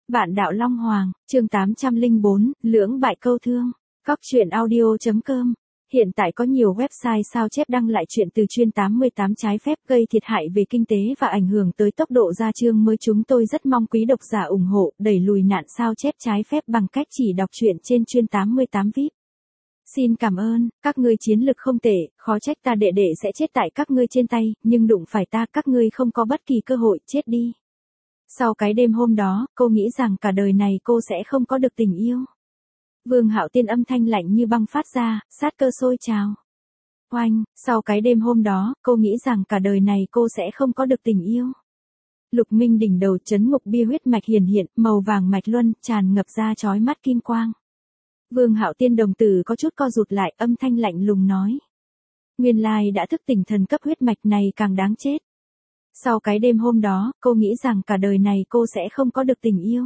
Vạn đạo Long Hoàng, chương 804, lưỡng bại câu thương. Góc truyện audio.com. Hiện tại có nhiều website sao chép đăng lại chuyện từ chuyên 88 trái phép gây thiệt hại về kinh tế và ảnh hưởng tới tốc độ ra chương mới. Chúng tôi rất mong quý độc giả ủng hộ, đẩy lùi nạn sao chép trái phép bằng cách chỉ đọc truyện trên chuyên 88 VIP. Xin cảm ơn, các ngươi chiến lực không tệ, khó trách ta đệ đệ sẽ chết tại các ngươi trên tay, nhưng đụng phải ta các ngươi không có bất kỳ cơ hội, chết đi. Sau cái đêm hôm đó, cô nghĩ rằng cả đời này cô sẽ không có được tình yêu. Vương Hạo Tiên âm thanh lạnh như băng phát ra, sát cơ sôi trào. Oanh, sau cái đêm hôm đó, cô nghĩ rằng cả đời này cô sẽ không có được tình yêu. Lục Minh đỉnh đầu chấn ngục bia huyết mạch hiển hiện, màu vàng mạch luân, tràn ngập ra chói mắt kim quang. Vương Hạo Tiên đồng tử có chút co rụt lại, âm thanh lạnh lùng nói. Nguyên lai đã thức tỉnh thần cấp huyết mạch này càng đáng chết. Sau cái đêm hôm đó, cô nghĩ rằng cả đời này cô sẽ không có được tình yêu.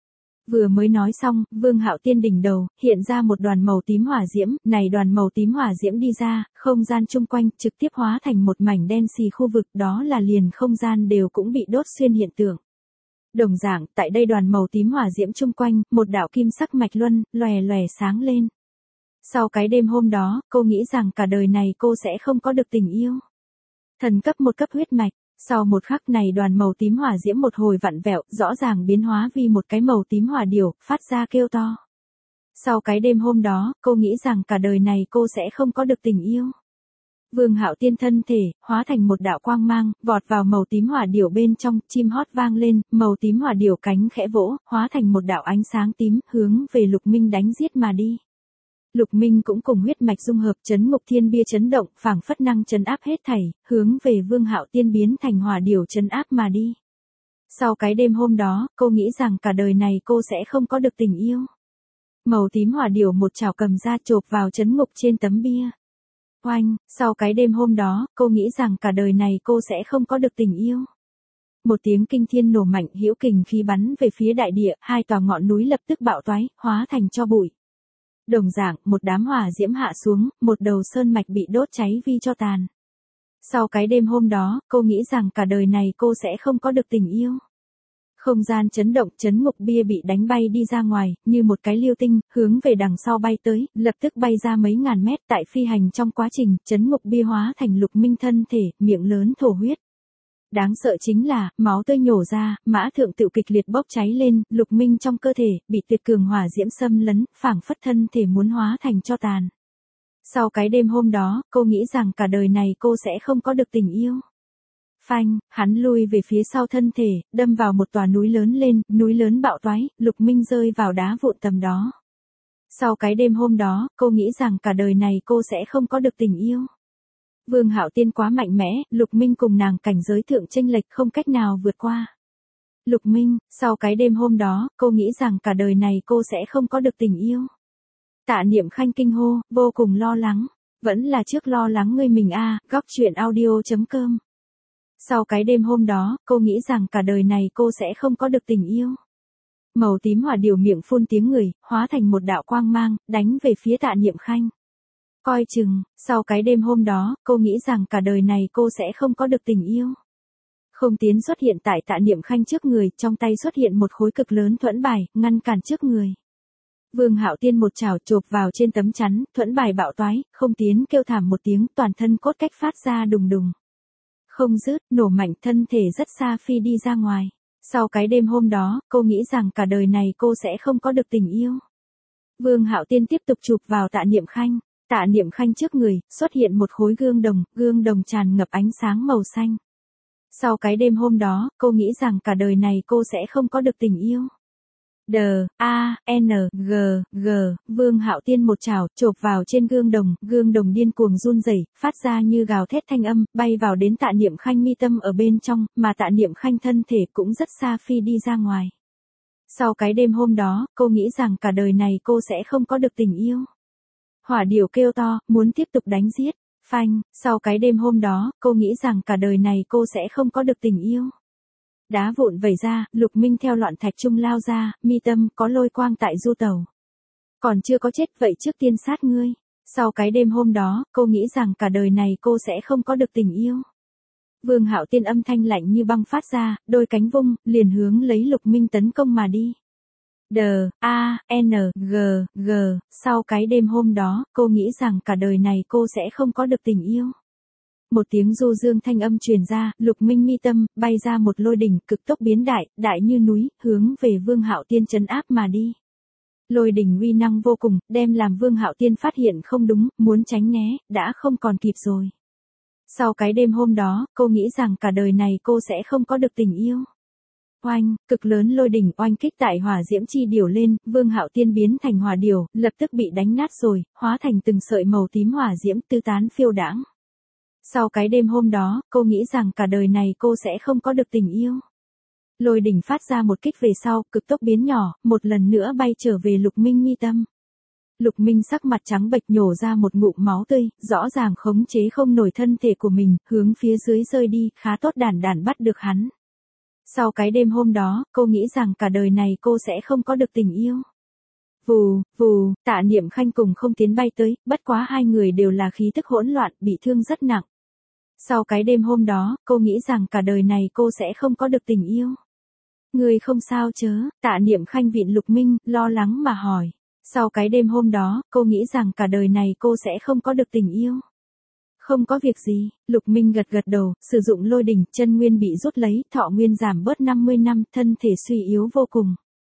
Vừa mới nói xong, Vương Hạo Tiên đỉnh đầu, hiện ra một đoàn màu tím hỏa diễm, này đoàn màu tím hỏa diễm đi ra, không gian chung quanh, trực tiếp hóa thành một mảnh đen xì khu vực, đó là liền không gian đều cũng bị đốt xuyên hiện tượng. Đồng dạng, tại đây đoàn màu tím hỏa diễm chung quanh, một đạo kim sắc mạch luân, lòe lòe sáng lên. Sau cái đêm hôm đó, cô nghĩ rằng cả đời này cô sẽ không có được tình yêu. Thần cấp một cấp huyết mạch. Sau một khắc này đoàn màu tím hỏa diễm một hồi vặn vẹo, rõ ràng biến hóa vì một cái màu tím hỏa điểu, phát ra kêu to. Sau cái đêm hôm đó, cô nghĩ rằng cả đời này cô sẽ không có được tình yêu. Vương Hạo Tiên thân thể, hóa thành một đạo quang mang, vọt vào màu tím hỏa điểu bên trong, chim hót vang lên, màu tím hỏa điểu cánh khẽ vỗ, hóa thành một đạo ánh sáng tím, hướng về Lục Minh đánh giết mà đi. Lục Minh cũng cùng huyết mạch dung hợp, chấn ngục thiên bia chấn động, phảng phất năng chấn áp hết thảy, hướng về Vương Hạo Tiên biến thành hỏa điểu chấn áp mà đi. Sau cái đêm hôm đó, cô nghĩ rằng cả đời này cô sẽ không có được tình yêu. Màu tím hỏa điểu một chảo cầm ra chộp vào chấn ngục trên tấm bia. Oanh, sau cái đêm hôm đó, cô nghĩ rằng cả đời này cô sẽ không có được tình yêu. Một tiếng kinh thiên nổ mạnh, hữu kình khí bắn về phía đại địa, hai tòa ngọn núi lập tức bạo toái, hóa thành tro bụi. Đồng dạng, một đám hỏa diễm hạ xuống, một đầu sơn mạch bị đốt cháy vi cho tàn. Sau cái đêm hôm đó, cô nghĩ rằng cả đời này cô sẽ không có được tình yêu. Không gian chấn động, chấn ngục bia bị đánh bay đi ra ngoài, như một cái liêu tinh, hướng về đằng sau bay tới, lập tức bay ra mấy ngàn mét. Tại phi hành trong quá trình, chấn ngục bia hóa thành Lục Minh thân thể, miệng lớn thổ huyết. Đáng sợ chính là, máu tươi nhổ ra, mã thượng tự kịch liệt bốc cháy lên, Lục Minh trong cơ thể, bị tuyệt cường hỏa diễm xâm lấn, phảng phất thân thể muốn hóa thành tro tàn. Sau cái đêm hôm đó, cô nghĩ rằng cả đời này cô sẽ không có được tình yêu. Phanh, hắn lui về phía sau thân thể, đâm vào một tòa núi lớn lên, núi lớn bạo toái, Lục Minh rơi vào đá vụn tầm đó. Sau cái đêm hôm đó, cô nghĩ rằng cả đời này cô sẽ không có được tình yêu. Vương Hạo Tiên quá mạnh mẽ, Lục Minh cùng nàng cảnh giới thượng chênh lệch không cách nào vượt qua. Lục Minh, sau cái đêm hôm đó, cô nghĩ rằng cả đời này cô sẽ không có được tình yêu. Tạ Niệm Khanh kinh hô, vô cùng lo lắng. Vẫn là trước lo lắng ngươi mình a, góc truyện audio.com. Sau cái đêm hôm đó, cô nghĩ rằng cả đời này cô sẽ không có được tình yêu. Màu tím hỏa điểu miệng phun tiếng người, hóa thành một đạo quang mang, đánh về phía Tạ Niệm Khanh. Coi chừng, sau cái đêm hôm đó, cô nghĩ rằng cả đời này cô sẽ không có được tình yêu. Không tiến xuất hiện tại Tạ Niệm Khanh trước người, trong tay xuất hiện một khối cực lớn thuẫn bài, ngăn cản trước người. Vương Hạo Tiên một chảo chộp vào trên tấm chắn, thuẫn bài bạo toái, không tiến kêu thảm một tiếng, toàn thân cốt cách phát ra đùng đùng. Không dứt, nổ mạnh, thân thể rất xa phi đi ra ngoài. Sau cái đêm hôm đó, cô nghĩ rằng cả đời này cô sẽ không có được tình yêu. Vương Hạo Tiên tiếp tục chụp vào Tạ Niệm Khanh. Tạ Niệm Khanh trước người, xuất hiện một khối gương đồng tràn ngập ánh sáng màu xanh. Sau cái đêm hôm đó, cô nghĩ rằng cả đời này cô sẽ không có được tình yêu. D-A-N-G-G, Vương Hạo Tiên một chảo, chộp vào trên gương đồng điên cuồng run rẩy, phát ra như gào thét thanh âm, bay vào đến Tạ Niệm Khanh mi tâm ở bên trong, mà Tạ Niệm Khanh thân thể cũng rất xa phi đi ra ngoài. Sau cái đêm hôm đó, cô nghĩ rằng cả đời này cô sẽ không có được tình yêu. Hỏa điểu kêu to, muốn tiếp tục đánh giết. Phanh, sau cái đêm hôm đó, cô nghĩ rằng cả đời này cô sẽ không có được tình yêu. Đá vụn vẩy ra, Lục Minh theo loạn thạch trung lao ra, mi tâm có lôi quang tại du tàu. Còn chưa có chết vậy trước tiên sát ngươi. Sau cái đêm hôm đó, cô nghĩ rằng cả đời này cô sẽ không có được tình yêu. Vương Hạo Tiên âm thanh lạnh như băng phát ra, đôi cánh vung, liền hướng lấy Lục Minh tấn công mà đi. D-A-N-G-G, sau cái đêm hôm đó, cô nghĩ rằng cả đời này cô sẽ không có được tình yêu. Một tiếng du dương thanh âm truyền ra, Lục Minh mi tâm, bay ra một lôi đỉnh, cực tốc biến đại, đại như núi, hướng về Vương Hạo Tiên trấn áp mà đi. Lôi đỉnh uy năng vô cùng, đem làm Vương Hạo Tiên phát hiện không đúng, muốn tránh né, đã không còn kịp rồi. Sau cái đêm hôm đó, cô nghĩ rằng cả đời này cô sẽ không có được tình yêu. Oanh, cực lớn lôi đỉnh oanh kích tại hỏa diễm chi điểu lên, Vương Hạo Tiên biến thành hỏa điểu, lập tức bị đánh nát rồi, hóa thành từng sợi màu tím hỏa diễm tứ tán phiêu đãng. Sau cái đêm hôm đó, cô nghĩ rằng cả đời này cô sẽ không có được tình yêu. Lôi đỉnh phát ra một kích về sau, cực tốc biến nhỏ, một lần nữa bay trở về Lục Minh mi tâm. Lục Minh sắc mặt trắng bệch nhổ ra một ngụm máu tươi, rõ ràng khống chế không nổi thân thể của mình, hướng phía dưới rơi đi, khá tốt đản đản bắt được hắn. Sau cái đêm hôm đó, cô nghĩ rằng cả đời này cô sẽ không có được tình yêu. Vù, vù, Tạ Niệm Khanh cùng Không Tiến bay tới, bất quá hai người đều là khí tức hỗn loạn, bị thương rất nặng. Sau cái đêm hôm đó, cô nghĩ rằng cả đời này cô sẽ không có được tình yêu. Người không sao chớ, Tạ Niệm Khanh vịn Lục Minh, lo lắng mà hỏi. Sau cái đêm hôm đó, cô nghĩ rằng cả đời này cô sẽ không có được tình yêu. Không có việc gì, Lục Minh gật gật đầu, sử dụng lôi đỉnh, chân nguyên bị rút lấy, thọ nguyên giảm bớt 50 năm, thân thể suy yếu vô cùng.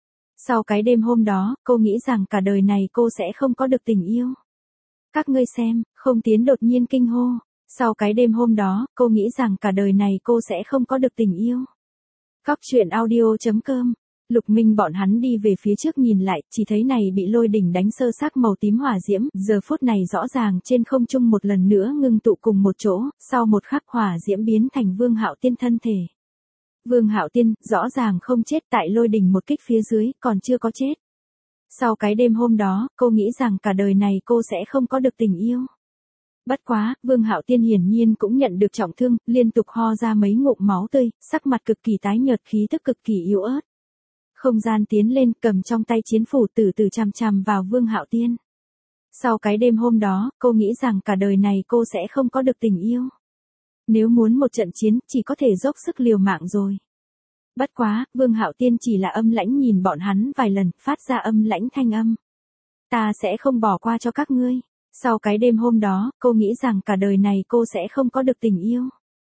Sau cái đêm hôm đó, cô nghĩ rằng cả đời này cô sẽ không có được tình yêu. Các ngươi xem, Không Tiến đột nhiên kinh hô. Sau cái đêm hôm đó, cô nghĩ rằng cả đời này cô sẽ không có được tình yêu. Góc truyện audio.com. Lục Minh bọn hắn đi về phía trước nhìn lại, chỉ thấy này bị lôi đỉnh đánh sơ xác màu tím hỏa diễm, giờ phút này rõ ràng trên không trung một lần nữa ngưng tụ cùng một chỗ, sau một khắc hỏa diễm biến thành Vương Hạo Tiên thân thể. Vương Hạo Tiên, rõ ràng không chết tại lôi đỉnh một kích phía dưới, còn chưa có chết. Sau cái đêm hôm đó, cô nghĩ rằng cả đời này cô sẽ không có được tình yêu. Bất quá, Vương Hạo Tiên hiển nhiên cũng nhận được trọng thương, liên tục ho ra mấy ngụm máu tươi, sắc mặt cực kỳ tái nhợt, khí tức cực kỳ yếu ớt. Không gian tiến lên, cầm trong tay chiến phủ từ từ chằm chằm vào Vương Hạo Tiên. Sau cái đêm hôm đó, cô nghĩ rằng cả đời này cô sẽ không có được tình yêu. Nếu muốn một trận chiến, chỉ có thể dốc sức liều mạng rồi. Bất quá, Vương Hạo Tiên chỉ là âm lãnh nhìn bọn hắn vài lần, phát ra âm lãnh thanh âm. Ta sẽ không bỏ qua cho các ngươi. Sau cái đêm hôm đó, cô nghĩ rằng cả đời này cô sẽ không có được tình yêu.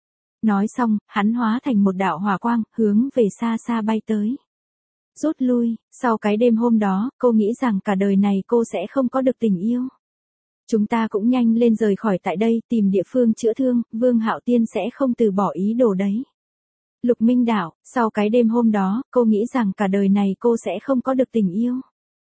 Nói xong, hắn hóa thành một đạo hỏa quang, hướng về xa xa bay tới. Rút lui, sau cái đêm hôm đó, cô nghĩ rằng cả đời này cô sẽ không có được tình yêu. Chúng ta cũng nhanh lên rời khỏi tại đây, tìm địa phương chữa thương, Vương Hạo Tiên sẽ không từ bỏ ý đồ đấy. Lục Minh đạo, sau cái đêm hôm đó, cô nghĩ rằng cả đời này cô sẽ không có được tình yêu.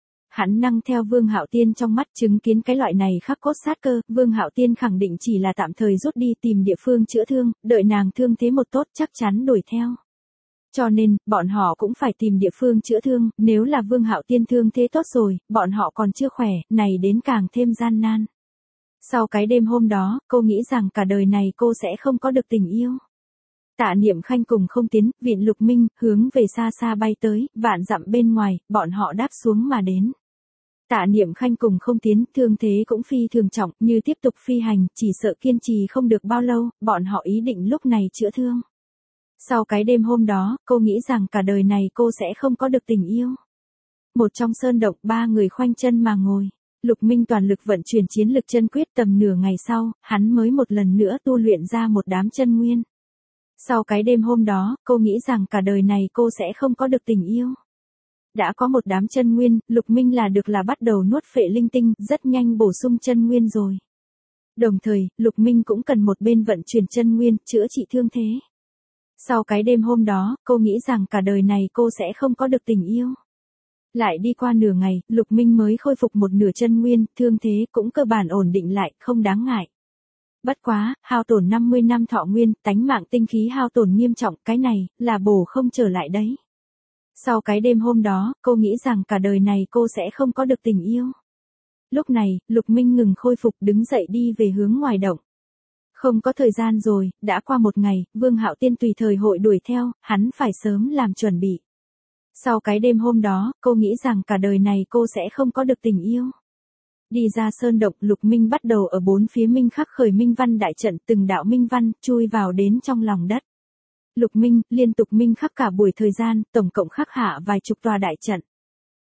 Hắn năng theo Vương Hạo Tiên trong mắt chứng kiến cái loại này khắc cốt sát cơ, Vương Hạo Tiên khẳng định chỉ là tạm thời rút đi tìm địa phương chữa thương, đợi nàng thương thế một tốt chắc chắn đuổi theo. Cho nên, bọn họ cũng phải tìm địa phương chữa thương, nếu là Vương Hạo Tiên thương thế tốt rồi, bọn họ còn chưa khỏe, này đến càng thêm gian nan. Sau cái đêm hôm đó, cô nghĩ rằng cả đời này cô sẽ không có được tình yêu. Tạ Niệm Khanh cùng Không Tiến, viện Lục Minh, hướng về xa xa bay tới, vạn dặm bên ngoài, bọn họ đáp xuống mà đến. Tạ Niệm Khanh cùng Không Tiến, thương thế cũng phi thường trọng, như tiếp tục phi hành, chỉ sợ kiên trì không được bao lâu, bọn họ ý định lúc này chữa thương. Sau cái đêm hôm đó, cô nghĩ rằng cả đời này cô sẽ không có được tình yêu. Một trong sơn động, ba người khoanh chân mà ngồi. Lục Minh toàn lực vận chuyển chiến lực chân quyết, tầm nửa ngày sau, hắn mới một lần nữa tu luyện ra một đám chân nguyên. Sau cái đêm hôm đó, cô nghĩ rằng cả đời này cô sẽ không có được tình yêu. Đã có một đám chân nguyên, Lục Minh là bắt đầu nuốt phệ linh tinh, rất nhanh bổ sung chân nguyên rồi. Đồng thời, Lục Minh cũng cần một bên vận chuyển chân nguyên, chữa trị thương thế. Sau cái đêm hôm đó, cô nghĩ rằng cả đời này cô sẽ không có được tình yêu. Lại đi qua nửa ngày, Lục Minh mới khôi phục một nửa chân nguyên, thương thế cũng cơ bản ổn định lại, không đáng ngại. Bất quá, hao tổn 50 năm thọ nguyên, tánh mạng tinh khí hao tổn nghiêm trọng, cái này, là bổ không trở lại đấy. Sau cái đêm hôm đó, cô nghĩ rằng cả đời này cô sẽ không có được tình yêu. Lúc này, Lục Minh ngừng khôi phục đứng dậy đi về hướng ngoài động. Không có thời gian rồi, đã qua một ngày, Vương Hạo Tiên tùy thời hội đuổi theo, hắn phải sớm làm chuẩn bị. Sau cái đêm hôm đó, cô nghĩ rằng cả đời này cô sẽ không có được tình yêu. Đi ra sơn động, Lục Minh bắt đầu ở bốn phía minh khắc khởi minh văn đại trận, từng đạo minh văn, chui vào đến trong lòng đất. Lục Minh, liên tục minh khắc cả buổi thời gian, tổng cộng khắc hạ vài chục tòa đại trận.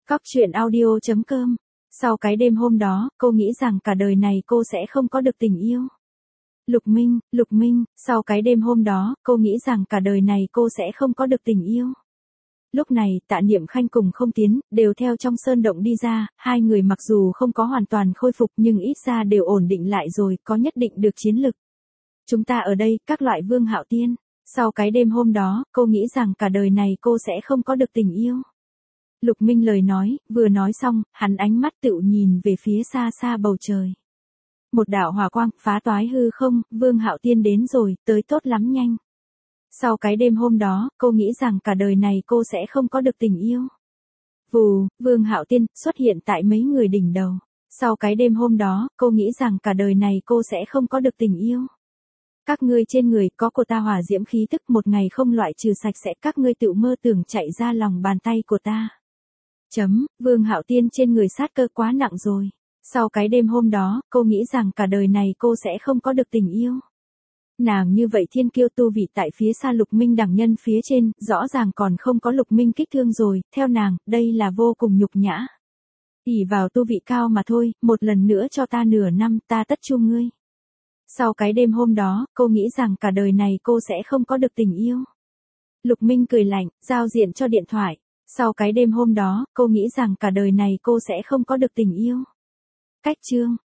Cóc truyện audio.com. Sau cái đêm hôm đó, cô nghĩ rằng cả đời này cô sẽ không có được tình yêu. Lục Minh, sau cái đêm hôm đó, cô nghĩ rằng cả đời này cô sẽ không có được tình yêu. Lúc này, Tạ Niệm Khanh cùng Không Tiến, đều theo trong sơn động đi ra, hai người mặc dù không có hoàn toàn khôi phục nhưng ít ra đều ổn định lại rồi, có nhất định được chiến lực. Chúng ta ở đây, các loại Vương Hạo Tiên. Sau cái đêm hôm đó, cô nghĩ rằng cả đời này cô sẽ không có được tình yêu. Lục Minh lời nói, vừa nói xong, hắn ánh mắt tựu nhìn về phía xa xa bầu trời. Một đạo hỏa quang, phá toái hư không, Vương Hạo Tiên đến rồi, tới tốt lắm nhanh. Sau cái đêm hôm đó, cô nghĩ rằng cả đời này cô sẽ không có được tình yêu. Vù, Vương Hạo Tiên xuất hiện tại mấy người đỉnh đầu. Sau cái đêm hôm đó, cô nghĩ rằng cả đời này cô sẽ không có được tình yêu. Các ngươi trên người có của ta hỏa diễm khí tức, một ngày không loại trừ sạch sẽ, các ngươi tự mơ tưởng chạy ra lòng bàn tay của ta. Vương Hạo Tiên trên người sát cơ quá nặng rồi. Sau cái đêm hôm đó, cô nghĩ rằng cả đời này cô sẽ không có được tình yêu. Nàng như vậy thiên kiêu tu vị tại phía xa Lục Minh đẳng nhân phía trên, rõ ràng còn không có Lục Minh kích thương rồi, theo nàng, đây là vô cùng nhục nhã. Ỷ vào tu vị cao mà thôi, một lần nữa cho ta nửa năm, ta tất chu ngươi. Sau cái đêm hôm đó, cô nghĩ rằng cả đời này cô sẽ không có được tình yêu. Lục Minh cười lạnh, giao diện cho điện thoại. Sau cái đêm hôm đó, cô nghĩ rằng cả đời này cô sẽ không có được tình yêu. Cách chương